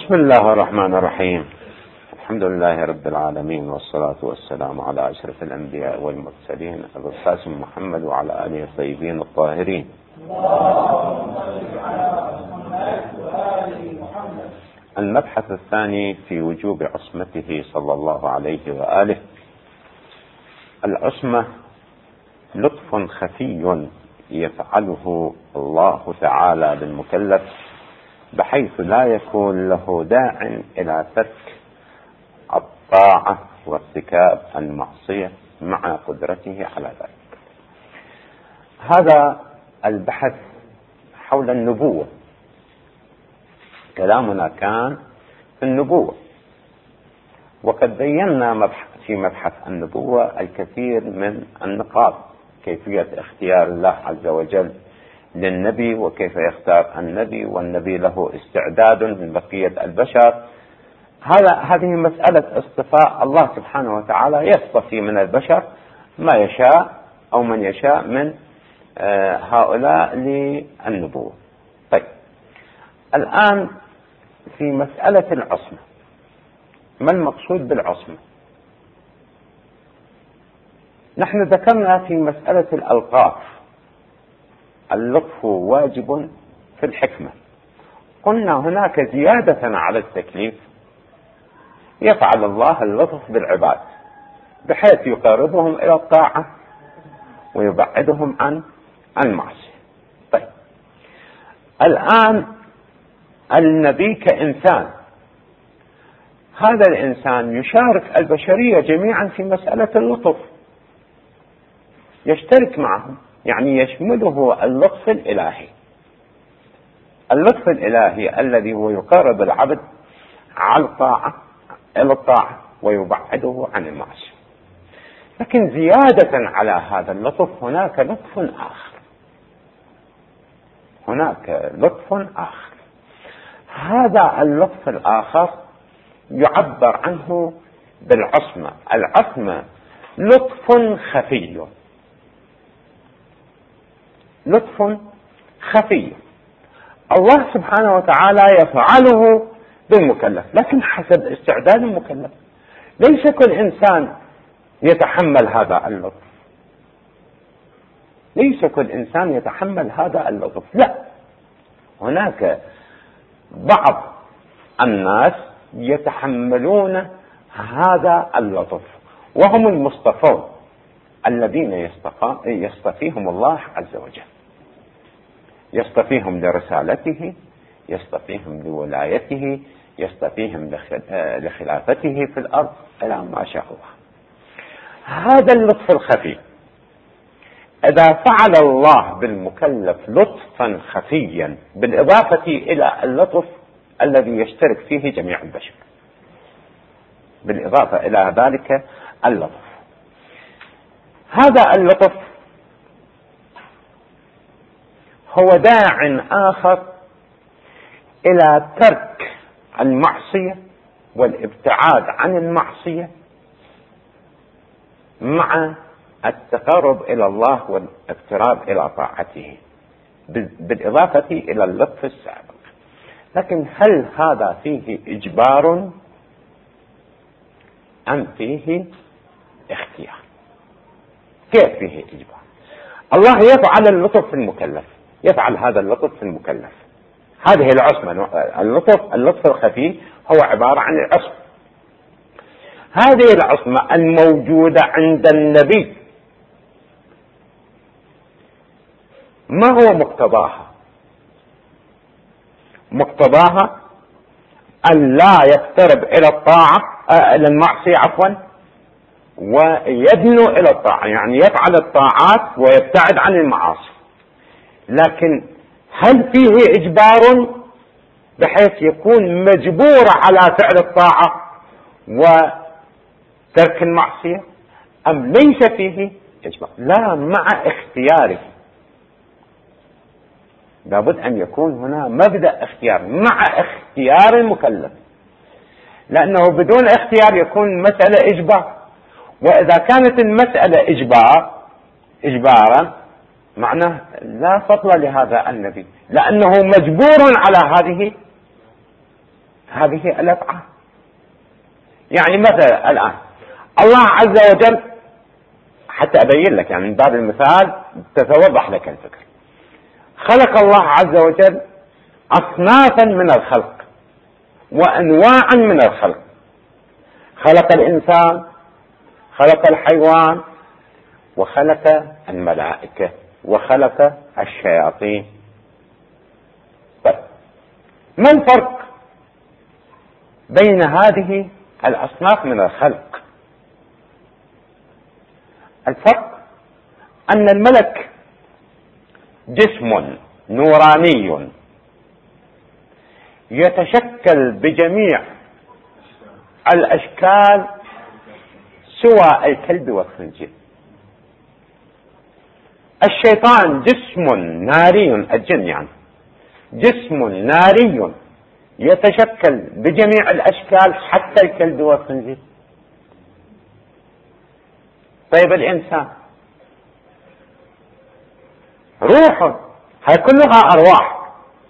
بسم الله الرحمن الرحيم. الحمد لله رب العالمين، والصلاة والسلام على أشرف الأنبياء والمرسلين أبو القاسم محمد وعلى آله الطيبين الطاهرين. المبحث الثاني في وجوب عصمته صلى الله عليه وآله. العصمة لطف خفي يفعله الله تعالى بالمكلف بحيث لا يكون له داع إلى ترك الطاعة وارتكاب المعصية مع قدرته على ذلك. هذا البحث حول النبوة. كلامنا كان في النبوة، وقد بينا في مبحث النبوة الكثير من النقاط: كيفية اختيار الله عز وجل للنبي، وكيف يختار النبي، والنبي له استعداد من بقية البشر. هذه مسألة اصطفاء. الله سبحانه وتعالى يصطفي من البشر ما يشاء أو من يشاء من هؤلاء للنبوة. طيب، الآن في مسألة العصمة، ما المقصود بالعصمة؟ نحن ذكرنا في مسألة الألقاب اللطف واجب في الحكمة. قلنا هناك زيادة على التكليف يفعل الله اللطف بالعباد بحيث يقربهم إلى الطاعة ويبعدهم عن المعصية. طيب، الآن النبي كإنسان، هذا الإنسان يشارك البشرية جميعا في مسألة اللطف، يشترك معهم، يعني يشمله اللطف الإلهي. اللطف الإلهي الذي هو يقرب العبد على الطاعة إلى الطاعة ويبعده عن المعصية. لكن زيادة على هذا اللطف هناك لطف آخر، هناك لطف آخر. هذا اللطف الآخر يعبر عنه بالعصمة. العصمة لطف خفي، لطف خفي الله سبحانه وتعالى يفعله بالمكلف، لكن حسب استعداد المكلف. ليس كل إنسان يتحمل هذا اللطف، ليس كل إنسان يتحمل هذا اللطف، لا، هناك بعض الناس يتحملون هذا اللطف، وهم المصطفون الذين يصطفيهم الله عز وجل، يصطفيهم لرسالته، يصطفيهم لولايته، يصطفيهم لخلافته في الأرض إلى ما شاء الله. هذا اللطف الخفي إذا فعل الله بالمكلف لطفا خفيا بالإضافة إلى اللطف الذي يشترك فيه جميع البشر، بالإضافة إلى ذلك اللطف، هذا اللطف هو داع آخر إلى ترك المعصية والابتعاد عن المعصية مع التقرب إلى الله والاقتراب إلى طاعته، بالإضافة إلى اللطف السابق. لكن هل هذا فيه إجبار أم فيه اختيار؟ كيف فيه إجبار؟ الله يفعل اللطف في المكلف، يفعل هذا اللطف في المكلف. هذه العصمة، اللطف الخفي هو عبارة عن العصمة. هذه العصمة الموجودة عند النبي ما هو مقتضاها؟ مقتضاها أن لا يقترب إلى الطاعة إلى المعصية ويدنو إلى الطاعة، يعني يفعل الطاعات ويبتعد عن المعاصي. لكن هل فيه إجبار بحيث يكون مجبور على فعل الطاعة وترك المعصية، أم ليس فيه إجبار؟ لا، مع اختياره. لابد أن يكون هنا مبدأ اختيار، مع اختيار المكلف، لأنه بدون اختيار يكون مسألة إجبار. وإذا كانت المسألة إجبارا معناه لا فضل لهذا النبي، لأنه مجبور على هذه الأفعال. يعني مثلا الآن الله عز وجل، حتى أبين لك يعني من باب المثال تتوضح لك الفكرة، خلق الله عز وجل أصنافا من الخلق وأنواعا من الخلق. خلق الإنسان، خلق الحيوان، وخلق الملائكة، وخلق الشياطين. طيب ما الفرق بين هذه الأصناف من الخلق؟ الفرق أن الملك جسم نوراني يتشكل بجميع الأشكال سوى الكلب والخنزير. الشيطان جسم ناري، الجن يعني جسم ناري يتشكل بجميع الأشكال حتى الكلب والخنزير. طيب الإنسان روحه، هاي كلها أرواح.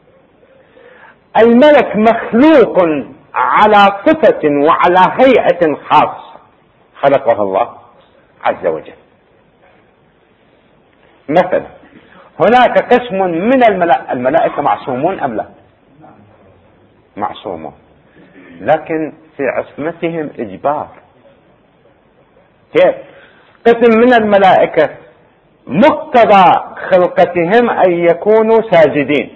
الملك مخلوق على صفة وعلى هيئة خاصة خلقها الله عز وجل. مثلا هناك قسم من الملائكة معصومون أم لا؟ معصومون، لكن في عصمتهم إجبار. كيف؟ قسم من الملائكة مقتضى خلقتهم أن يكونوا ساجدين،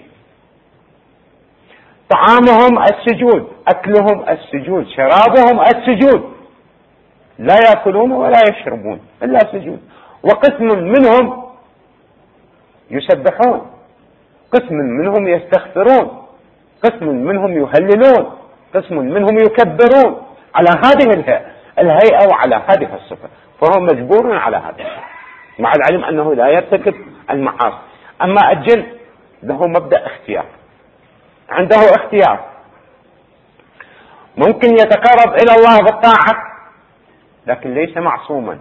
طعامهم السجود، أكلهم السجود، شرابهم السجود، لا يأكلون ولا يشربون إلا سجود. وقسم منهم يسبحون، قسم منهم يستغفرون، قسم منهم يهللون، قسم منهم يكبرون، على هذه الهيئة وعلى هذه الصفة، فهو مجبور على هذا مع العلم أنه لا يرتكب المعاصي. أما الجن له مبدأ اختيار، عنده اختيار، ممكن يتقرب إلى الله بالطاعة لكن ليس معصوما،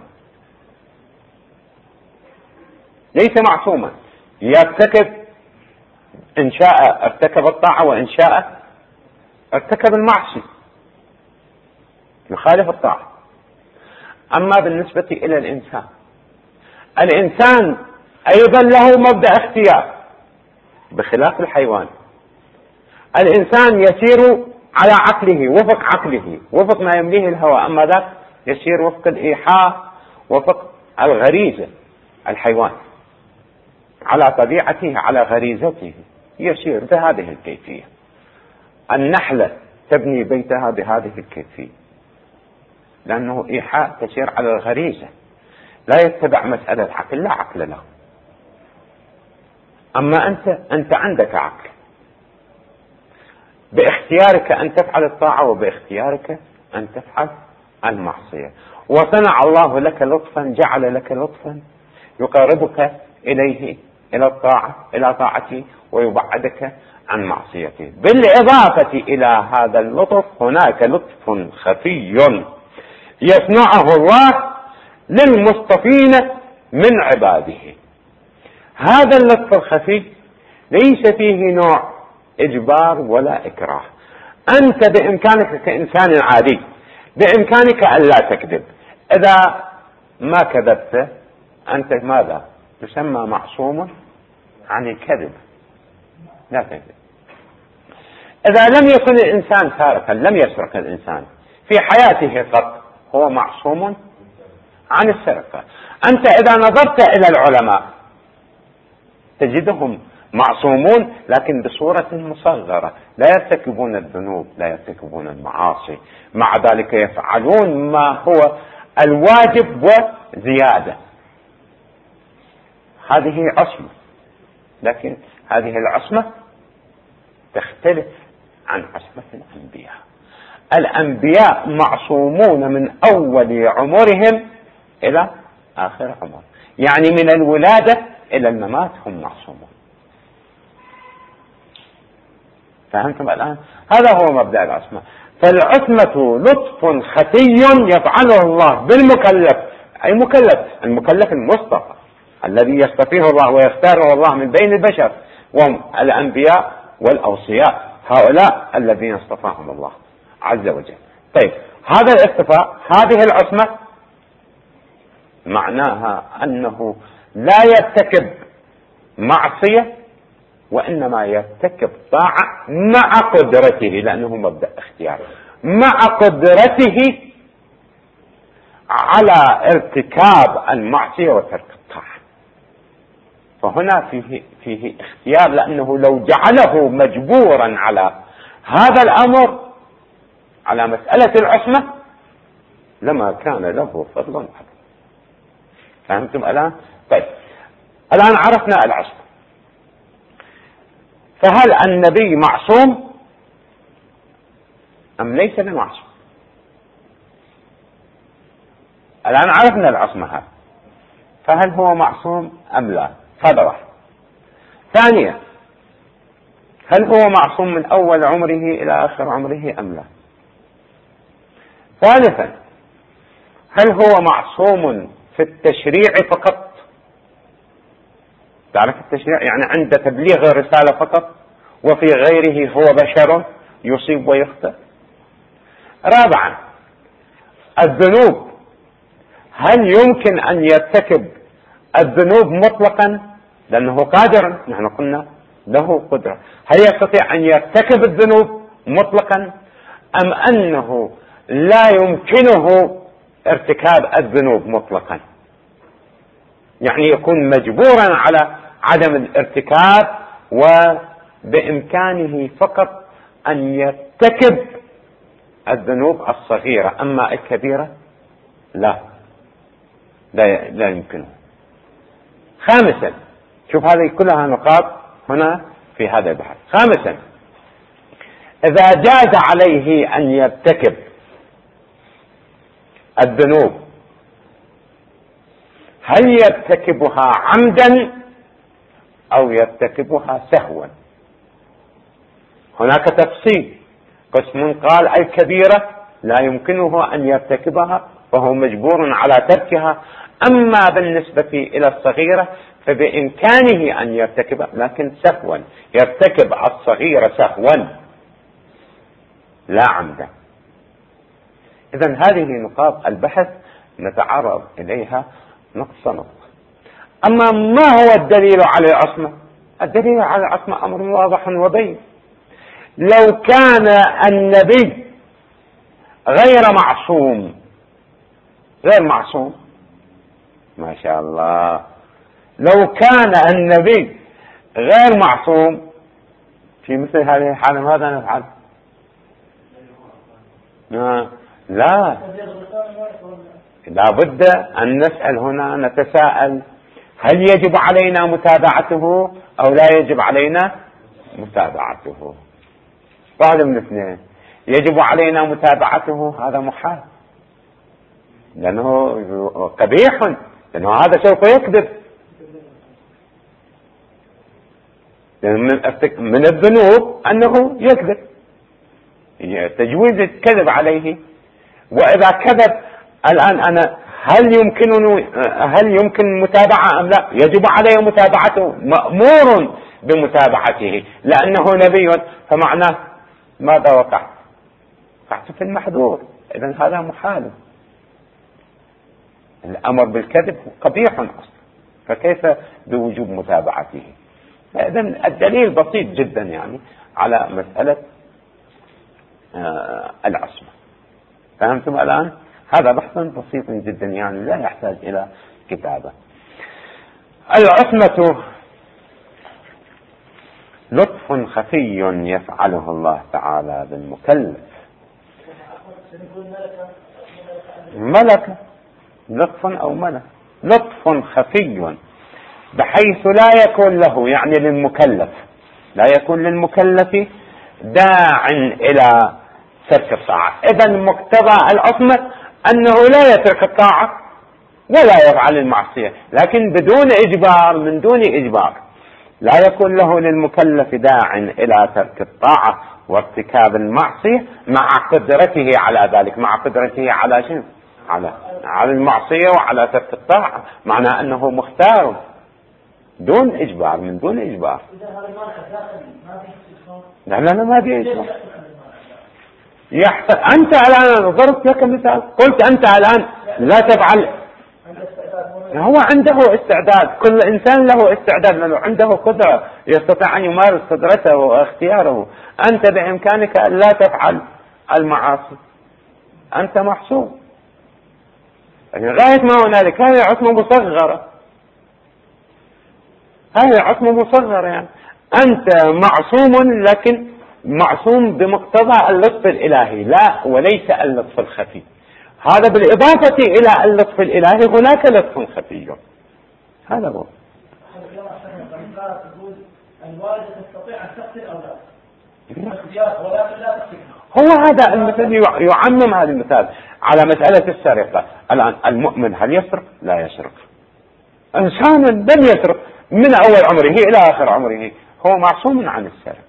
ليس معصوما، يرتكب إن شاء ارتكب الطاعة وإن شاء ارتكب المعصية، يخالف الطاعة. أما بالنسبة إلى الإنسان، الإنسان أيضا له مبدأ اختيار بخلاف الحيوان. الإنسان يسير على عقله، وفق عقله، وفق ما يمليه الهوى، أما ذاك يسير وفق الإيحاء، وفق الغريزة. الحيوان على طبيعته، على غريزته يسير بهذه الكيفية. النحلة تبني بيتها بهذه الكيفية لأنه إيحاء تسير على الغريزة، لا يتبع مسألة عقل، لا عقل له. أما أنت عندك عقل، باختيارك أن تفعل الطاعة وباختيارك أن تفعل المعصية. وصنع الله لك لطفا، جعل لك لطفا يقربك إليه، إلى الطاعة، إلى طاعته، ويبعدك عن معصيته. بالإضافة إلى هذا اللطف هناك لطف خفي يصنعه الله للمصطفين من عباده. هذا اللطف الخفي ليس فيه نوع إجبار ولا إكراه. أنت بإمكانك كإنسان عادي، بإمكانك أن لا تكذب. إذا ما كذبت أنت ماذا؟ تسمى معصوم عن الكذب، لا تكذب. إذا لم يكن الإنسان سارقا، لم يسرق الإنسان في حياته قط، هو معصوم عن السرقة. أنت إذا نظرت إلى العلماء تجدهم معصومون لكن بصورة مصغرة، لا يرتكبون الذنوب، لا يرتكبون المعاصي، مع ذلك يفعلون ما هو الواجب وزيادة. هذه عصمة، لكن هذه العصمة تختلف عن عصمة الأنبياء. الأنبياء معصومون من أول عمرهم إلى آخر عمر، يعني من الولادة إلى الممات هم معصومون. فهمتم الآن؟ هذا هو مبدأ العصمة. فالعصمة لطف خفي يفعله الله بالمكلف، أي مكلف، المكلف المصطفى الذي يصطفيه الله ويختاره الله من بين البشر، وهم الأنبياء والأوصياء. هؤلاء الذين اصطفاهم الله عز وجل. طيب هذا الاصطفاء، هذه العصمة، معناها أنه لا يرتكب معصية وإنما يرتكب طاعة مع قدرته، لأنه مبدأ اختياري، مع قدرته على ارتكاب المعصية وترك الطاعة. فهنا فيه اختيار، لأنه لو جعله مجبورا على هذا الأمر، على مسألة العصمة، لما كان له فضل عظيم. فهمتم الآن؟ طيب الآن عرفنا العصمة، فهل النبي معصوم أم ليس بمعصوم؟ الآن عرفنا العصمة هذا، فهل هو معصوم أم لا؟ هذا واحد. ثانيا، هل هو معصوم من أول عمره إلى آخر عمره أم لا؟ ثالثا، هل هو معصوم في التشريع فقط؟ تعرف التشريع يعني عند تبليغ الرسالة فقط، وفي غيره هو بشر يصيب ويخطئ. رابعا، الذنوب، هل يمكن أن يرتكب الذنوب مطلقا لأنه قادر؟ نحن قلنا له قدرة. هل يستطيع أن يرتكب الذنوب مطلقا أم أنه لا يمكنه ارتكاب الذنوب مطلقا؟ يعني يكون مجبورا على عدم الارتكاب وبإمكانه فقط أن يرتكب الذنوب الصغيرة، أما الكبيرة لا يمكنه. خامسا، شوف هذه كلها نقاط هنا في هذا البحث. خامسا، إذا جاز عليه أن يرتكب الذنوب، هل يرتكبها عمدا أو يرتكبها سهوا؟ هناك تفصيل، قسم قال الكبيرة لا يمكنه أن يرتكبها وهو مجبور على تركها، أما بالنسبة إلى الصغيرة فبإمكانه أن يرتكبها لكن سهوا، يرتكب الصغيرة سهوا لا عمدا. إذن هذه نقاط البحث نتعرض إليها نقطة نقطة. أما ما هو الدليل على العصمة؟ الدليل على العصمة أمر واضح وبين. لو كان النبي غير معصوم ما شاء الله، لو كان النبي غير معصوم في مثل هذه الحالة ماذا نفعل؟ لا بد أن نسأل هنا، نتساءل هل يجب علينا متابعته أو لا يجب علينا متابعته؟ واحد من اثنين، يجب علينا متابعته هذا محال لأنه قبيح، لأنه هذا سوف يكذب. من الذنوب أنه يكذب، تجويز الكذب عليه. وإذا كذب الآن أنا هل يمكن متابعة أم لا؟ يجب علي متابعته، مأمور بمتابعته لأنه نبي، فمعناه ماذا وقعت في المحظور. إذن هذا محال، الأمر بالكذب قبيح أصلا، فكيف بوجوب متابعته؟ إذن الدليل بسيط جدا يعني على مسألة العصمة. فهمتم الآن؟ هذا بحث بسيط جدا يعني لا يحتاج إلى كتابة. العصمة لطف خفي يفعله الله تعالى بالمكلف. ملكة، لطف أو ملك، لطف خفي بحيث لا يكون له يعني للمكلف، لا يكون للمكلف داع إلى ترك الطاعة. إذن مقتضى العصمة أنه لا يترك الطاعة ولا يفعل المعصية، لكن بدون إجبار، من دون إجبار. لا يكون له للمكلف داع إلى ترك الطاعة وارتكاب المعصية مع قدرته على ذلك، مع قدرته على شيء، على المعصية وعلى ترك الطاعة، معناه أنه مختار دون إجبار، من دون إجبار. لا ما بيسمع. أنت الآن ضربت لك مثال، قلت أنت الآن لا تفعل. هو عنده استعداد، كل إنسان له استعداد لأنه عنده قدرة يستطيع أن يمارس قدرته واختياره. أنت بإمكانك أن لا تفعل المعاصي، أنت محصور. غاية ما هنالك هذه عصمة مصغرة، هذه عصمة مصغرة. يعني أنت معصوم، لكن معصوم بمقتضى اللطف الإلهي لا وليس اللطف الخفي. هذا بالإضافة إلى اللطف الإلهي هناك لطف خفي. هذا هو. الوالدة تستطيع أن تقتل أولادها ولكن لا تقتلها. هو هذا المثل يعمم هذا المثال على مسألة السرقة. الآن المؤمن هل يسرق؟ لا يسرق. إنسان لم يسرق من أول عمره إلى آخر عمره، هو معصوم عن السرقة،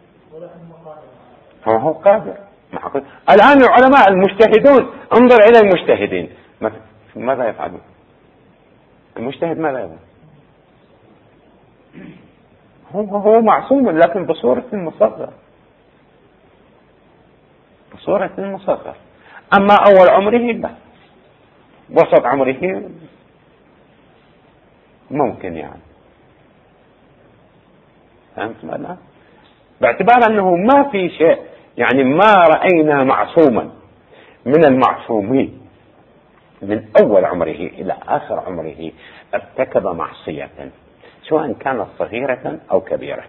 هو قادر. الآن العلماء المجتهدون، انظر إلى المجتهدين ماذا يفعلون؟ المجتهد ماذا يفعل؟ هو معصوم لكن بصورة مصغرة، بصورة مصغرة. أما أول عمره لا، وسط عمره ممكن. يعني فهمت ماذا؟ باعتبار أنه ما في شيء، يعني ما رأينا معصوما من المعصومين من أول عمره إلى آخر عمره ارتكب معصية سواء كانت صغيرة أو كبيرة.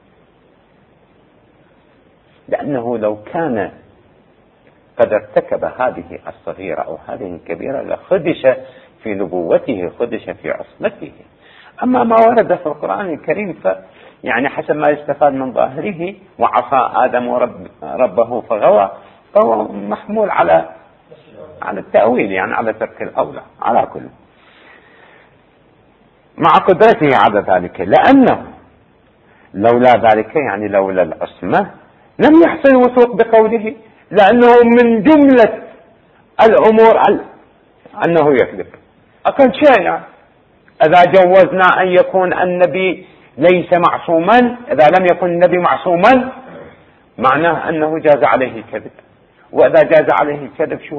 لأنه لو كان قد ارتكب هذه الصغيرة أو هذه الكبيرة لخدش في نبوته، خدش في عصمته. أما ما ورد في القرآن الكريم يعني حسب ما يستفاد من ظاهره، وعصى آدم ربه فغوى، فهو محمول على التأويل، يعني على ترك الأولى على كل، مع قدرته على ذلك. لأنه لولا ذلك، يعني لولا العصمة، لم يحصل وثوق بقوله، لأنه من جملة الأمور أنه يكذب. أقل شيء يعني إذا جوزنا أن يكون النبي ليس معصوما، إذا لم يكن النبي معصوما معناه أنه جاز عليه الكذب. وإذا جاز عليه الكذب شو؟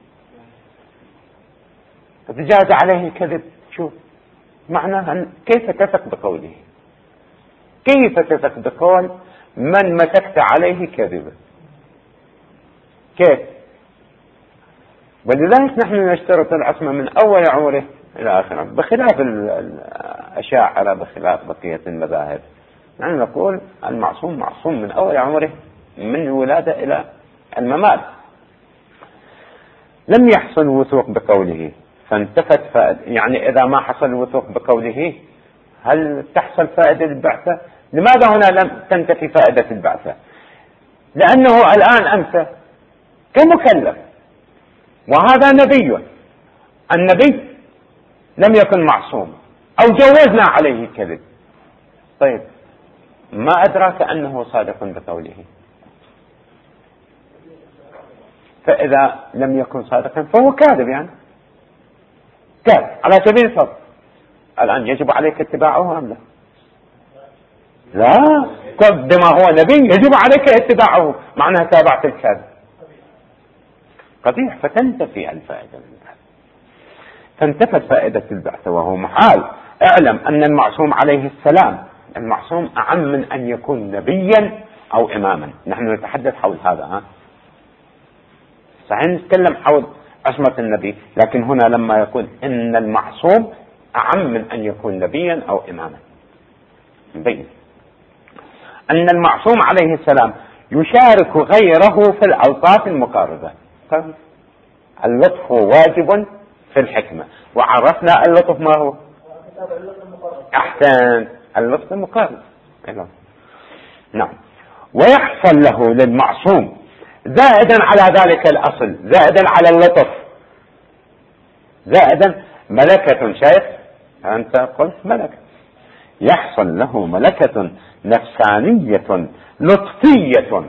إذا جاز عليه الكذب شو معناه؟ كيف تثق بقوله؟ كيف تثق بقول من مسكت عليه كذبا؟ كيف؟ ولذلك نحن نشترط العصمة من أول عمره إلى آخره، بخلاف الأشاعرة، بخلاف بقية المذاهب. نحن نقول المعصوم معصوم من أول عمره، من الولادة إلى الممات. لم يحصل وثوق بقوله فانتفت فائدة. يعني إذا ما حصل وثوق بقوله هل تحصل فائدة البعثة؟ لماذا هنا لم تنتفي فائدة البعثة؟ لأنه الآن أنت كمكلف، وهذا نبي، النبي لم يكن معصوم أو جوزنا عليه الكذب. طيب ما أدراك أنه صادق بقوله؟ فإذا لم يكن صادقا فهو كاذب، يعني كاذب على سبيل الفرض. الآن يجب عليك اتباعه أم لا؟ لا، بما هو نبي يجب عليك اتباعه، معناها تابعت الكاذب قبيح، فتنتفي الفائدة من البعث، فانتفت فائدة البعث وهو محال. اعلم أن المعصوم عليه السلام، المعصوم أعم من أن يكون نبيا أو إماما. نحن نتحدث حول هذا، صحيح نتكلم حول عصمة النبي، لكن هنا لما يقول إن المعصوم أعم من أن يكون نبيا أو إماما، نبين أن المعصوم عليه السلام يشارك غيره في الأوصاف المقاربة. اللطف واجب في الحكمة، وعرفنا اللطف ما هو؟ أحسن، اللطف المقارب. نعم. ويحصل له للمعصوم زائدا على ذلك الأصل، زائدا على اللطف، زائدا ملكة. شايف أنت قلت ملكة، يحصل له ملكة نفسانية لطفية،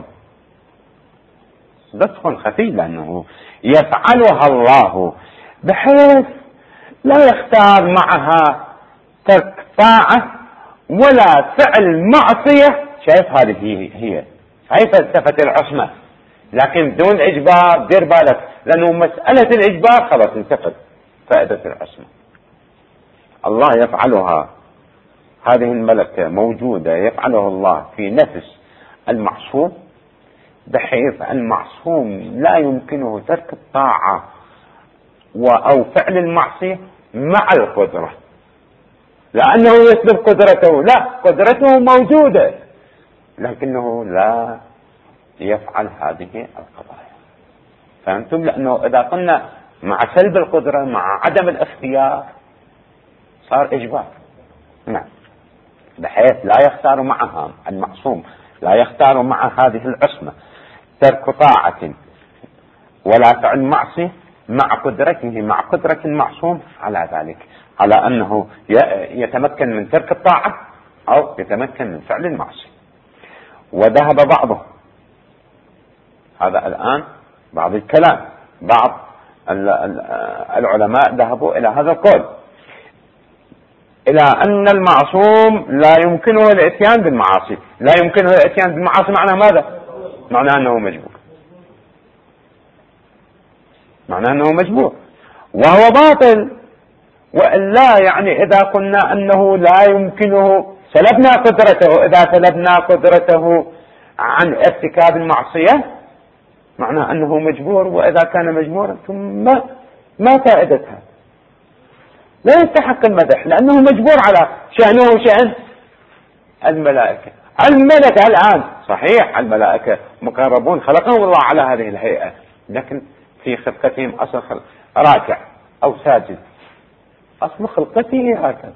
لطف خفي، لأنه يفعلها الله بحيث لا يختار معها ترك طاعة ولا فعل معصية شايف هذه هي هاي فلسفة العصمة، لكن بدون إجبار. دير بالك، لأنه مسألة الإجبار خلاص انتفت فائدة العصمة. الله يفعلها، هذه الملكة موجودة يفعله الله في نفس المعصوم، بحيث المعصوم لا يمكنه ترك الطاعة أو فعل المعصية مع القدرة، لأنه يسلب قدرته. لا، قدرته موجودة لكنه لا يفعل هذه القضايا. فهمتم؟ لأنه إذا قلنا مع سلب القدرة مع عدم الاختيار صار إجبار. نعم، بحيث لا يختار معها المعصوم، لا يختار مع هذه العصمة ترك طاعة ولا فعل معصية مع قدرته، مع قدرة المعصوم على ذلك، على أنه يتمكن من ترك الطاعة أو يتمكن من فعل المعصية. وذهب بعضهم، هذا الآن بعض الكلام، بعض العلماء ذهبوا إلى هذا القول، إلى أن المعصوم لا يمكنه الاتيان بالمعاصي. لا يمكنه الاتيان بالمعاصي معناه ماذا؟ معناه أنه مجبور، معناه أنه مجبور، وهو باطل. وإلا يعني إذا قلنا أنه لا يمكنه، سلبنا قدرته. إذا سلبنا قدرته عن ارتكاب المعصية معناه أنه مجبور، وإذا كان مجبورا ثم ما فائدتها؟ لا يستحق المدح، لأنه مجبور على شأنه شأن الملائكة. الملك الآن صحيح الملائكة مقربون خلقهم الله على هذه الهيئة، لكن في خلقتهم أصل خلق راكع أو ساجد، أصل خلقته هكذا،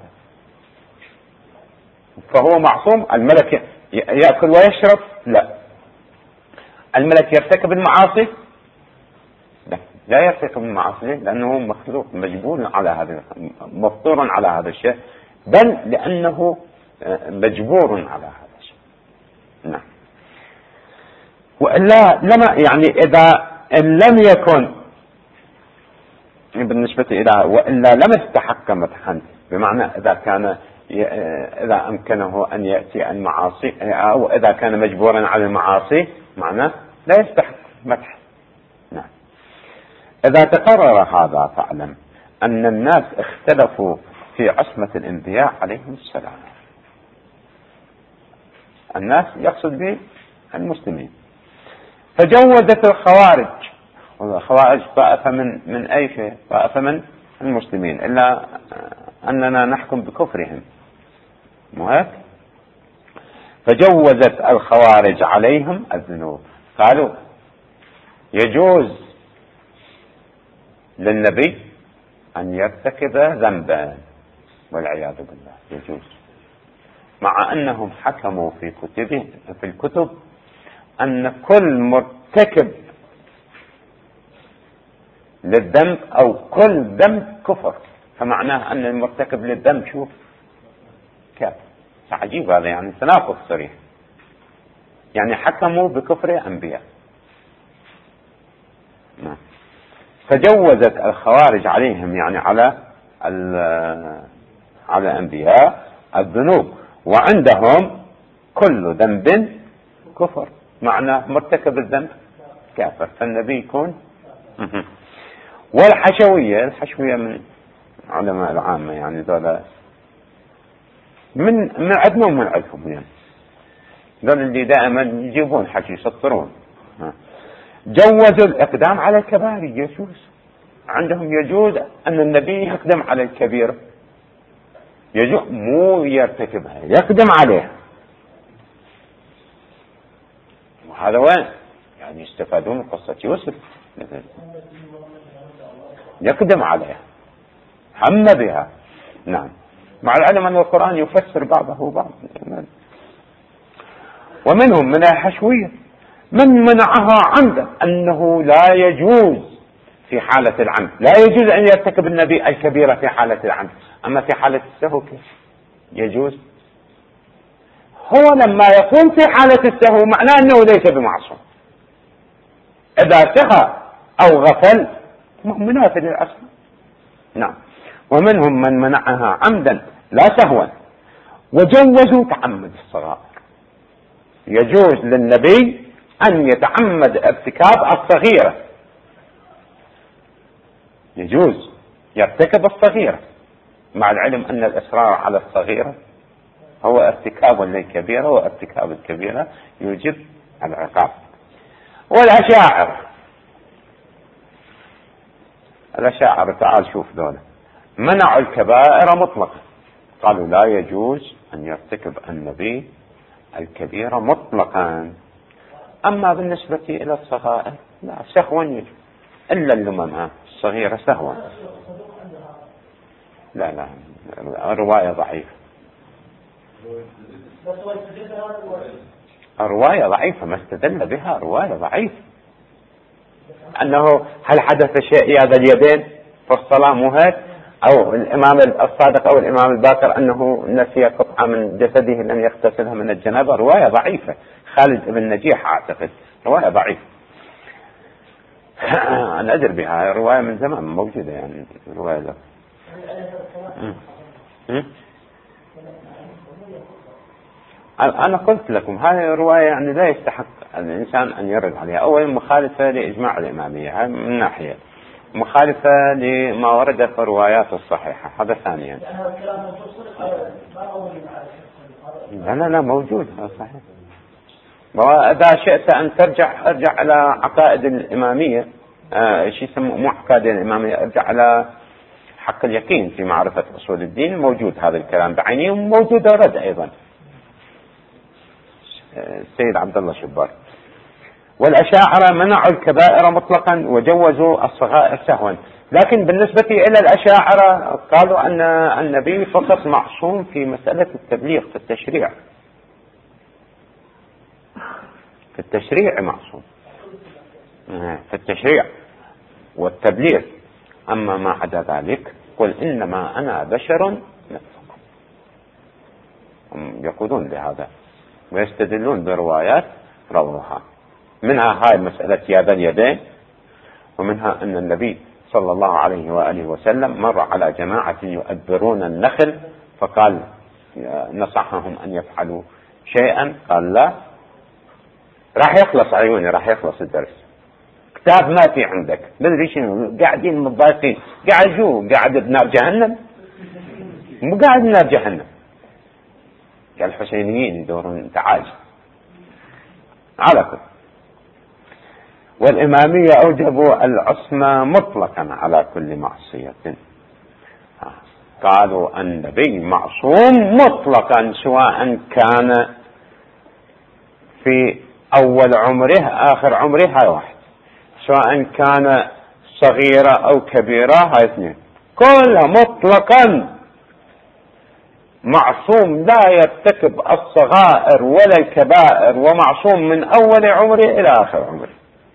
فهو معصوم. الملك يأكل ويشرب؟ لا. الملك يرتكب المعاصي؟ لا يرتكب المعاصي، لأنه مخلوق مجبور على هذا، مفطور على هذا الشيء، بل لأنه مجبور على هذا الشيء. نعم. وإلا لما يعني إذا لم يكن بالنسبة إلى وإلا لم يستحق مدحا، بمعنى إذا أمكنه أن يأتي المعاصي، أو إذا كان مجبورا على المعاصي معناه لا يستحق مدح. نعم. إذا تقرر هذا فاعلم أن الناس اختلفوا في عصمة الأنبياء عليهم السلام. الناس يقصد به المسلمين. فجوزت الخوارج طائفة من أي شيء، طائفة من المسلمين، إلا أننا نحكم بكفرهم، مو هيك؟ فجوزت الخوارج عليهم الذنوب، قالوا يجوز للنبي أن يرتكب ذنبا والعياذ بالله، يجوز، مع أنهم حكموا في الكتب أن كل مرتكب للذنب أو كل ذنب كفر، فمعناه أن المرتكب للذنب شوف كافر. عجيب هذا، يعني تناقض صريح. يعني حكموا بكفر أنبياء. فجوزت الخوارج عليهم، يعني على الأنبياء الذنوب، وعندهم كل ذنب كفر، معناه مرتكب الذنب كافر، فالنبي يكون. والحشوية من علماء العامة، يعني ذولا من عندهم يعني ذول اللي دائما يجيبون حكي يسطرون. جوزوا الإقدام على الكبائر، يجوز عندهم، يجوز أن النبي يقدم على الكبيرة، يجوز مو يرتكبها، يقدم عليها. وهذا وين يعني يستفادون من قصة يوسف، يقدم عليها، هم بها. نعم، مع العلم أن القرآن يفسر بعضه بعض. ومنهم من الحشوية من منعها عمدا، أنه لا يجوز في حالة العمد، لا يجوز أن يرتكب النبي الكبيرة في حالة العمد، أما في حالة السهو كيف يجوز؟ هو لما يكون في حالة السهو معناه أنه ليس بمعصوم. إذا سهى أو غفل منافي للأصل. نعم. ومنهم من منعها عمدا لا سهوا، وجوزوا تعمد الصغائر. يجوز للنبي أن يتعمد ارتكاب الصغيرة، يجوز يرتكب الصغيرة مع العلم أن الإصرار على الصغيرة هو ارتكاب للكبيرة، وارتكاب الكبيرة يوجب العقاب. الأشاعرة تعال شوف دولة منعوا الكبائر مطلقا، قالوا لا يجوز أن يرتكب النبي الكبيرة مطلقا، أما بالنسبة إلى الصغائر لا، سهوا يجوز، إلا اللمم الصغيرة سهوا. لا الرواية ضعيفة، الرواية ضعيفة، ما استدل بها رواية ضعيفة. أنه هل حدث شيء يا ذا اليدين في الصلاة مو هيك؟ أو الإمام الصادق أو الإمام الباقر أنه نسي قطعة من جسده لم يغتسلها من الجنابة، رواية ضعيفة. خالد بن نجيح أعتقد رواية ضعيفة. أنا أدري بها الرواية من زمان موجودة، يعني رواية لا. أنا قلت لكم هذه الرواية يعني لا يستحق الإنسان أن يرد عليها. أولا مخالفة لإجماع الإمامية، من ناحية مخالفة لما ورد في الروايات الصحيحة، هذا ثانيا. لا موجود، هذا صحيح. وإذا شئت أن ارجع على عقائد الإمامية، شيء يسمى مو عقائد الإمامية، ارجع على حق اليقين في معرفة أصول الدين، موجود هذا الكلام بعينه، وموجود رد أيضا السيد عبد الله شبار. والأشاعرة منعوا الكبائر مطلقا وجوزوا الصغائر سهوا، لكن بالنسبة إلى الأشاعرة قالوا أن النبي فقط معصوم في مسألة التبليغ في التشريع، في التشريع معصوم، في التشريع والتبليغ، أما ما عدا ذلك قل إنما أنا بشر مثلكم. هم يقولون بهذا ويستدلون بروايات روها، منها هاي مسألة يا ذا اليدين، ومنها أن النبي صلى الله عليه وآله وسلم مر على جماعة يؤبرون النخل فقال نصحهم أن يفعلوا شيئا، قال لا، راح يخلص عيوني، راح يخلص الدرس، كتاب ما في عندك، مدري شنو، قاعدين متضايقين، قاعد بنار جهنم، مو قاعد بنار جهنم. الحسينيين يدورون تعاج على كل. والإمامية أوجبوا العصمة مطلقا على كل معصية، قالوا النبي معصوم مطلقا سواء كان في أول عمره آخر عمره، هاي واحد، سواء كان صغيرة أو كبيرة، هاي اثنين، كلها مطلقا معصوم، لا يرتكب الصغائر ولا الكبائر، ومعصوم من أول عمره إلى آخر عمره،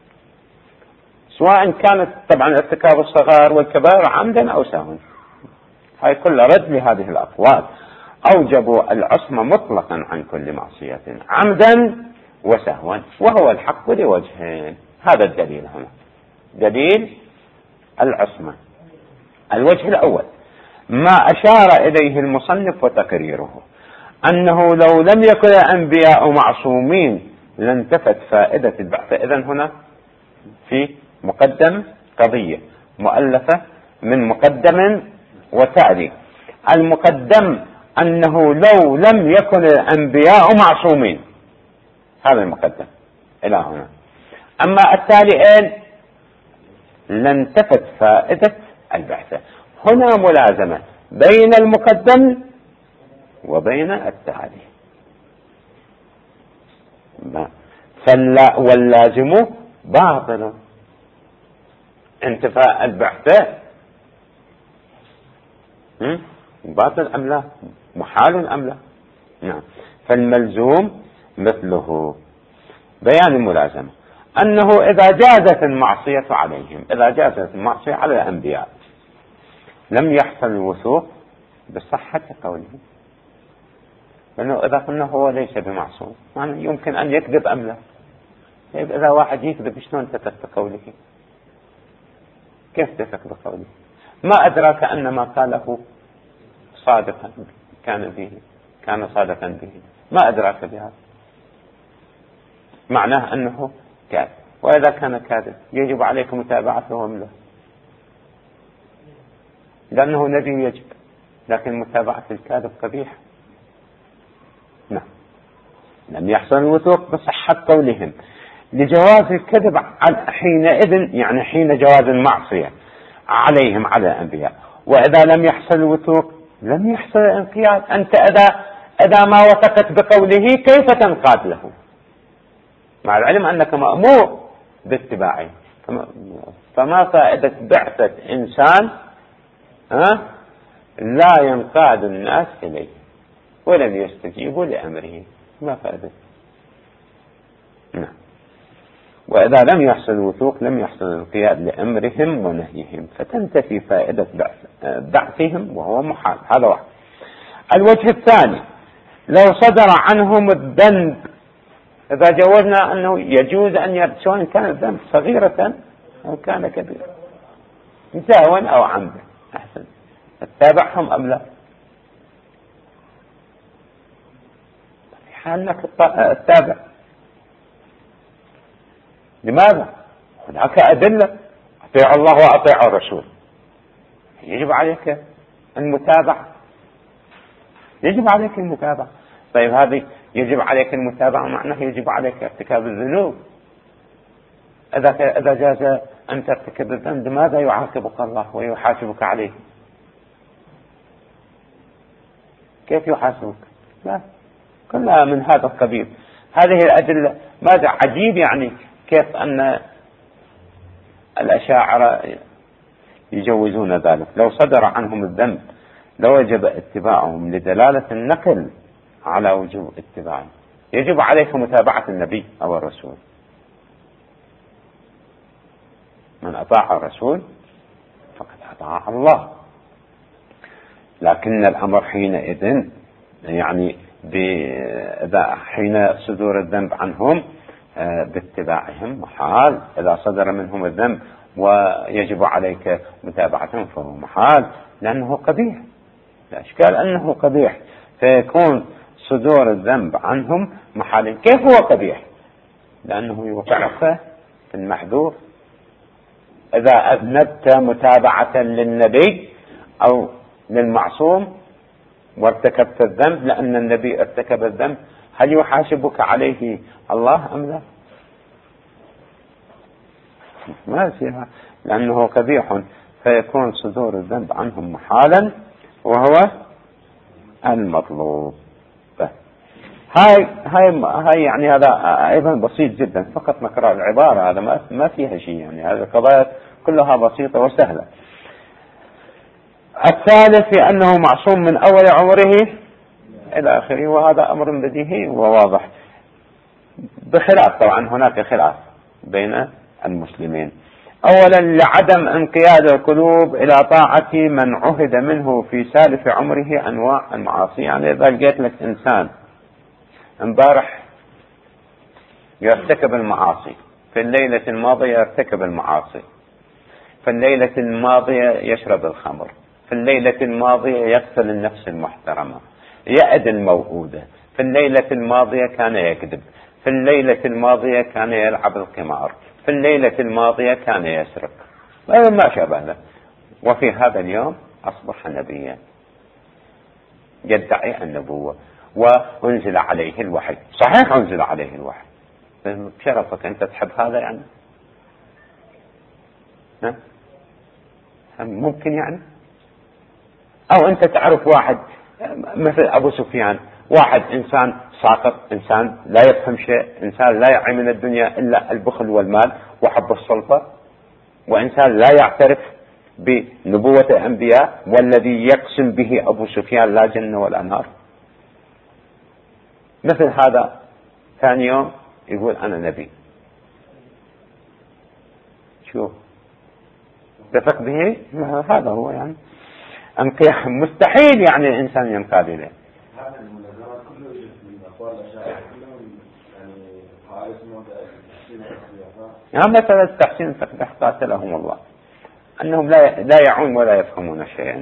سواء كانت طبعا ارتكاب الصغائر والكبائر عمدا أو سهوا. هاي كلها رد لهذه الأقوال. أوجبوا العصمة مطلقا عن كل معصية عمدا وسهوا، وهو الحق لوجهين. هذا الدليل هنا، دليل العصمة. الوجه الأول ما أشار إليه المصنف وتقريره، أنه لو لم يكن الأنبياء معصومين لانتفت فائدة البعث. إذن هنا في مقدم قضية مؤلفة من مقدم وتالي. المقدم أنه لو لم يكن الأنبياء معصومين، هذا المقدم إلى هنا. أما التالي لانتفت فائدة البعثة. هنا ملازمة بين المقدم وبين التالي، واللازم باطل. انتفاء البعثة باطل أم لا؟ محال أم لا؟ نعم. فالملزوم مثله بيان الملازمة، أنه إذا جازت المعصية عليهم، إذا جازت المعصية على الأنبياء، لم يحصل الوثوق بصحة قولهم، لأنه إذا قلنا هو ليس بمعصوم يعني يمكن أن يكذب أم لا. طيب إذا واحد يكذب شلون تثق بقوله؟ كيف تثق بقوله؟ ما أدراك أن ما قاله صادقا كان صادقا به، ما أدراك بهذا. معناه أنه كاذب. وإذا كان كاذب يجب عليك متابعته ومله، لأنه نبي يجب، لكن متابعة الكاذب قبيح. نعم. لم يحصل الوثوق بصحة قولهم لجواز الكذب حينئذ، يعني حين جواز المعصية عليهم على الأنبياء. وإذا لم يحصل الوثوق لم يحصل الانقياد. أنت إذا ما وثقت بقوله كيف تنقاد له، مع العلم أنك مأمور باتباعه؟ فما فائدة بعثة إنسان لا ينقاد الناس إليه ولم يستجيبوا لأمره؟ ما فائدة؟ نعم. وإذا لم يحصل الوثوق لم يحصل الانقياد لأمرهم ونهيهم، فتنتفي فائدة بعثهم وهو محال. هذا واحد. الوجه الثاني، لو صدر عنهم الذنب، إذا جوزنا أنه يجوز أن سواء كان الذنب صغيرة أو كان كبيرا، سهوا أو عمدا، أحسن، اتبعهم أم لا؟ في حال أنك التابع. لماذا؟ هناك أدلة، أطيع الله وأطيع الرسول، يجب عليك المتابعة، يجب عليك المتابعة. طيب هذه يجب عليك المتابعة معناه يجب عليك ارتكاب الذنوب. إذا جاز أن ترتكب الذنب لماذا يعاقبك الله ويحاسبك عليه؟ كيف يحاسبك؟ لا، كلها من هذا القبيل. هذه الأدلة ماذا عجيب، يعني كيف أن الأشاعرة يجوزون ذلك. لو صدر عنهم الذنب لوجب اتباعهم لدلالة النقل على وجوب اتباعه. يجب عليك متابعة النبي أو الرسول. من أطاع الرسول فقد أطاع الله. لكن الأمر حينئذ يعني حين صدور الذنب عنهم باتباعهم محال. إذا صدر منهم الذنب ويجب عليك متابعتهم فهو محال، لأنه قبيح، لا إشكال أنه قبيح، فيكون صدور الذنب عنهم محال. كيف هو قبيح؟ لأنه يوقعك في المحذور. إذا أذنبت متابعة للنبي أو للمعصوم وارتكبت الذنب لأن النبي ارتكب الذنب، هل يحاسبك عليه الله أم لا؟ ما فيها، لأنه قبيح، فيكون صدور الذنب عنهم محالا وهو المطلوب. هاي يعني هذا أيضا بسيط جدا، فقط نقرأ العبارة، هذا ما فيها شيء، يعني هذه القضايا كلها بسيطة وسهلة. الثالث أنه معصوم من أول عمره إلى آخره، وهذا أمر بديهي وواضح، بخلاف طبعا هناك خلاف بين المسلمين. أولا لعدم انقياد القلوب إلى طاعة من عهد منه في سالف عمره أنواع المعاصي. يعني إذا لقيت لك إنسان امبارح يرتكب المعاصي، في الليلة الماضية يرتكب المعاصي، في الليلة الماضية يشرب الخمر، في الليلة الماضية يقتل النفس المحترمة، يأذي الموؤودة، في الليلة الماضية كان يكذب، في الليلة الماضية كان يلعب القمار، في الليلة الماضية كان يسرق، ما شابه له، وفي هذا اليوم أصبح نبيا يدعي النبوة وأنزل عليه الوحي. صحيح أنزل عليه الوحي، بشرفك أنت تحب هذا يعني؟ ممكن يعني؟ أو أنت تعرف واحد مثل أبو سفيان، واحد إنسان ساقط، إنسان لا يفهم شيء، إنسان لا يعي من الدنيا إلا البخل والمال وحب السلطة، وإنسان لا يعترف بنبوة الأنبياء والذي يقسم به أبو سفيان لا جنة ولا نار. مثل هذا ثاني يوم يقول أنا نبي. شوف تثق به؟ هذا هو يعني انقياح مستحيل يعني الإنسان ينقاد إليه. هذا المنظمات كله يجب من أقوال الأشاعرة كلهم يعني قائل اسمه مثلا التحسين قاتلهم الله، أنهم لا يعون ولا يفهمون شيئا.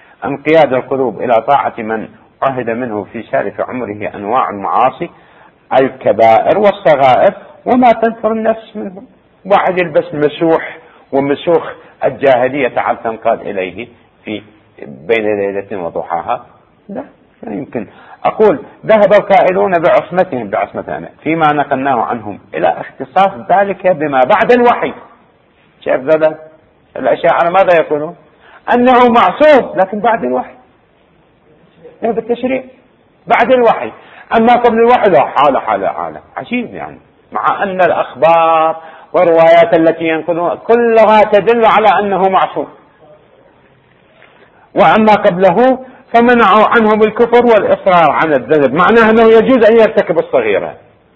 انقياد القلوب إلى طاعة من عهد منه في سالف عمره أنواع المعاصي الكبائر والصغائر وما تنفر النفس منهم. واحد يلبس مسوح ومسوخ الجاهلية تعال تنقاد إليه في بين ليلة وضحاها، لا يمكن. أقول ذهب القائلون بعصمتنا فيما نقلناه عنهم إلى اختصاص ذلك بما بعد الوحي. شايف ذلك الأشياء على ماذا يقولون؟ أنه معصوم لكن بعد الوحي، بالتشريع بعد الوحي. أما قبل الوحي لا، حالة عجيب يعني، مع أن الأخبار والروايات التي ينقلون كلها تدل على أنه معصوم. وأما قبله فمنعوا عنه بالكفر والإصرار على الذنب، معناه أنه يجوز أن يرتكب الصغيرة،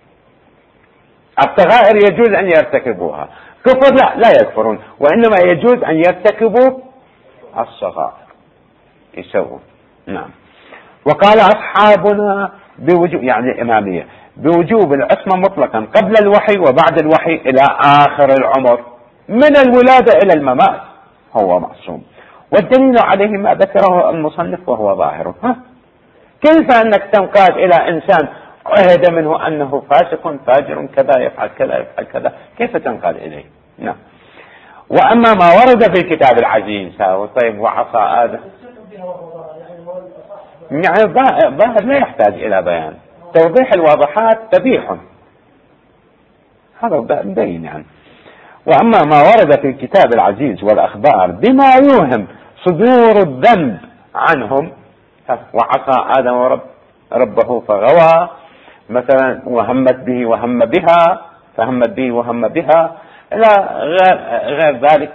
الصغائر يجوز أن يرتكبوها، كفر لا يكفرون، وإنما يجوز أن يرتكبوا الصغائر يسوون. نعم. وقال أصحابنا بوجوب، يعني الإمامية، بوجوب العصمة مطلقا قبل الوحي وبعد الوحي إلى آخر العمر، من الولادة إلى الممات هو معصوم. والدليل عليه ما ذكره المصنف وهو ظاهر. كيف أنك تنقاد إلى إنسان عهد منه أنه فاسق فاجر كذا يفعل كذا، كيف تنقاد إليه؟ نعم. وأما ما ورد في الكتاب العزيز، طيب وعصى آدم، يعني الظاهر لا يحتاج إلى بيان، توضيح الواضحات تبيح، هذا مبين يعني. وأما ما ورد في الكتاب العزيز والأخبار بما يوهم صدور الذنب عنهم، وعصى آدم ربه فغوى مثلا، وهمت به وهم بها، فهمت به وهم بها، إلى غير ذلك.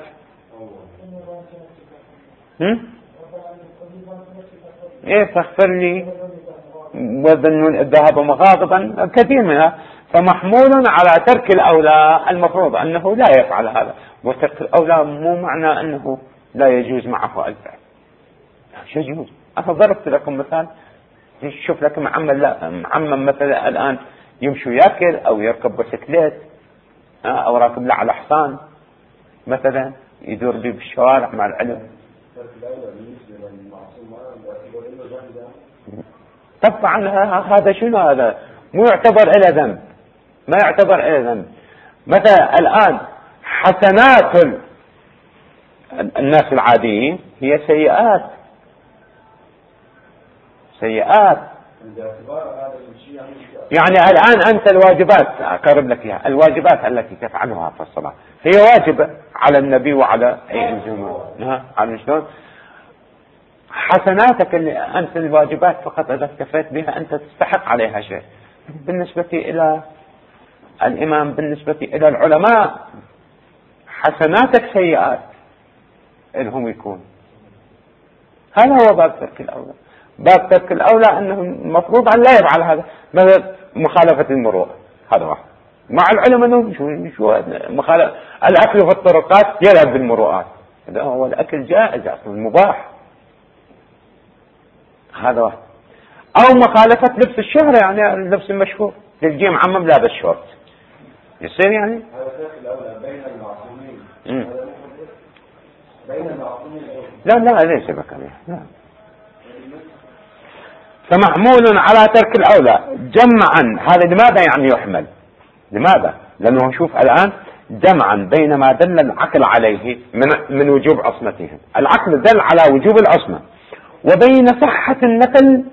فاغفر لي وذنون الذهب مغاضبا، كثير منها. فمحمول على ترك الأولى، المفروض أنه لا يفعل هذا، وترك الأولى مو معنى أنه لا يجوز معه الفعل، يجوز. أنا ضربت لكم مثال، شوف لكم معمم مثلا الآن يمشي يأكل أو يركب بسكليت أو راكب له على حصان مثلا يدور به بالشوارع مع العلم. طبعا هذا شنو؟ هذا مو يعتبر إلى ذنب، ما يعتبر إلى ذنب. مثلا الآن حسنات الناس العاديين هي سيئات. يعني الآن أنت الواجبات أقرب لك إياها، الواجبات التي تفعلها في الصلاة هي واجبة على النبي وعلى أي إنسان، على شلون؟ حسناتك اللي أنت الواجبات فقط إذا اكتفيت بها أنت تستحق عليها شيء. بالنسبة إلى الإمام، بالنسبة إلى العلماء، حسناتك سيئات إنهم يكون. هذا هو باب ترك الأولى. باب ترك الأولى أنه المفروض أن لا يفعل هذا، مثل مخالفة المروءة، هذا واحد. مع العلم أنه شو مخالفة الأكل في الطرقات يلعب بالمروءات، هذا هو الأكل جائز أصلا مباح، هذا واحد. أو مخالفة لبس الشهرة، يعني اللبس المشهور، تلقيه معمم لابس شورت، يصير يعني هذا ترك الأولى بين المعصومين. بين المعصومين لا ليس بكريه، لا. فمحمول على ترك الأولى جمعا. هذا لماذا يعني يحمل؟ لماذا؟ لأنه شوف الآن جمعا بين ما دل العقل عليه من وجوب عصمتهم، العقل دل على وجوب العصمة، وبين صحة النقل،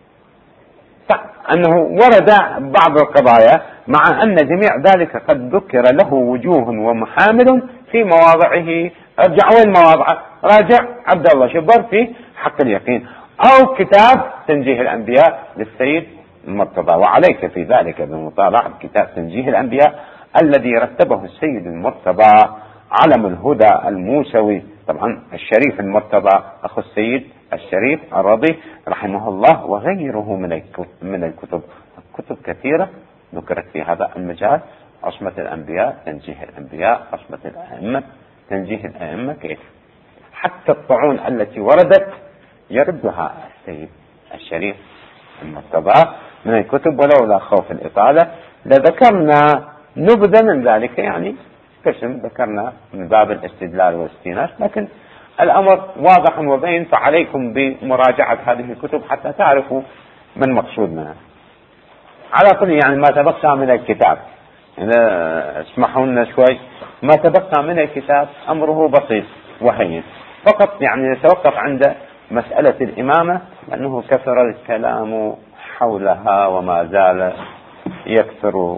أنه ورد بعض القضايا مع أن جميع ذلك قد ذكر له وجوه ومحامل في مواضعه. ارجع وين مواضعه؟ راجع عبد الله شبر في حق اليقين، أو كتاب تنجيه الأنبياء للسيد المرتضى، وعليك في ذلك بمطالعة كتاب تنجيه الأنبياء الذي رتبه السيد المرتضى علم الهدى الموسوي، طبعا الشريف المرتضى أخو السيد الشريف الرضي رحمه الله، وغيره من الكتب كثيرة ذكرت في هذا المجال. عصمة الأنبياء، تنجيه الأنبياء، عصمة الأئمة، تنجيه الأئمة، كيف حتى الطعون التي وردت يردها السيد الشريف المرتضى من الكتب. ولولا خوف الإطالة لذكرنا نبذا من ذلك، يعني قسم ذكرنا من باب الاستدلال والاستئناس، لكن الأمر واضح وبين، فعليكم بمراجعة هذه الكتب حتى تعرفوا من مقصود منها. على كل يعني ما تبقى من الكتاب، إذا اسمحوا لنا شوي، ما تبقى من الكتاب أمره بسيط وهين، فقط يعني يتوقف عند مسألة الإمامة، لأنه كثر الكلام حولها وما زال يكثر.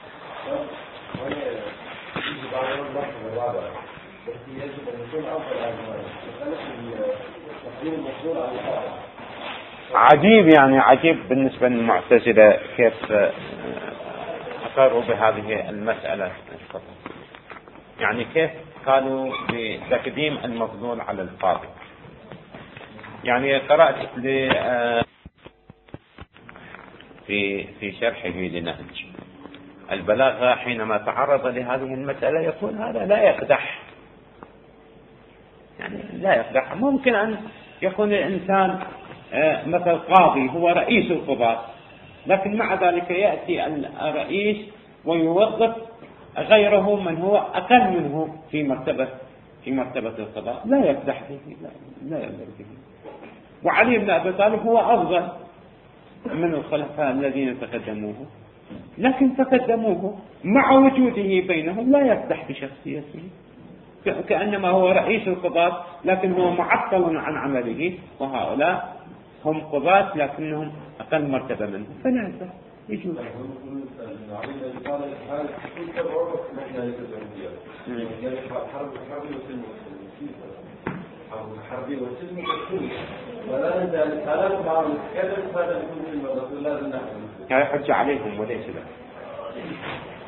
عجيب يعني عجيب بالنسبة للمعتزلة كيف أقروا بهذه المسألة، يعني كيف قالوا بتقديم المفضول على الفاضل. يعني قرأت في شرحه لنهج البلاغة حينما تعرض لهذه المسألة يقول هذا لا يقدح، يعني لا يقدح. ممكن أن يكون الإنسان مثل قاضي هو رئيس القضاة، لكن مع ذلك يأتي الرئيس ويوظف غيره من هو أقل منه في مرتبة القضاء، لا يقدح به، لا يقدر به. وعلي بن أبي طالب هو أفضل من الخلفاء الذين تقدموه، لكن تقدموه مع وجوده بينهم لا يقدح بشخصيته، كأنما هو رئيس القضاة لكن هو معطل عن عمله، وهؤلاء هم قضاة لكنهم أقل مرتبة منه، فلا يقدح يجوز. هذا حجة عليهم وليس له.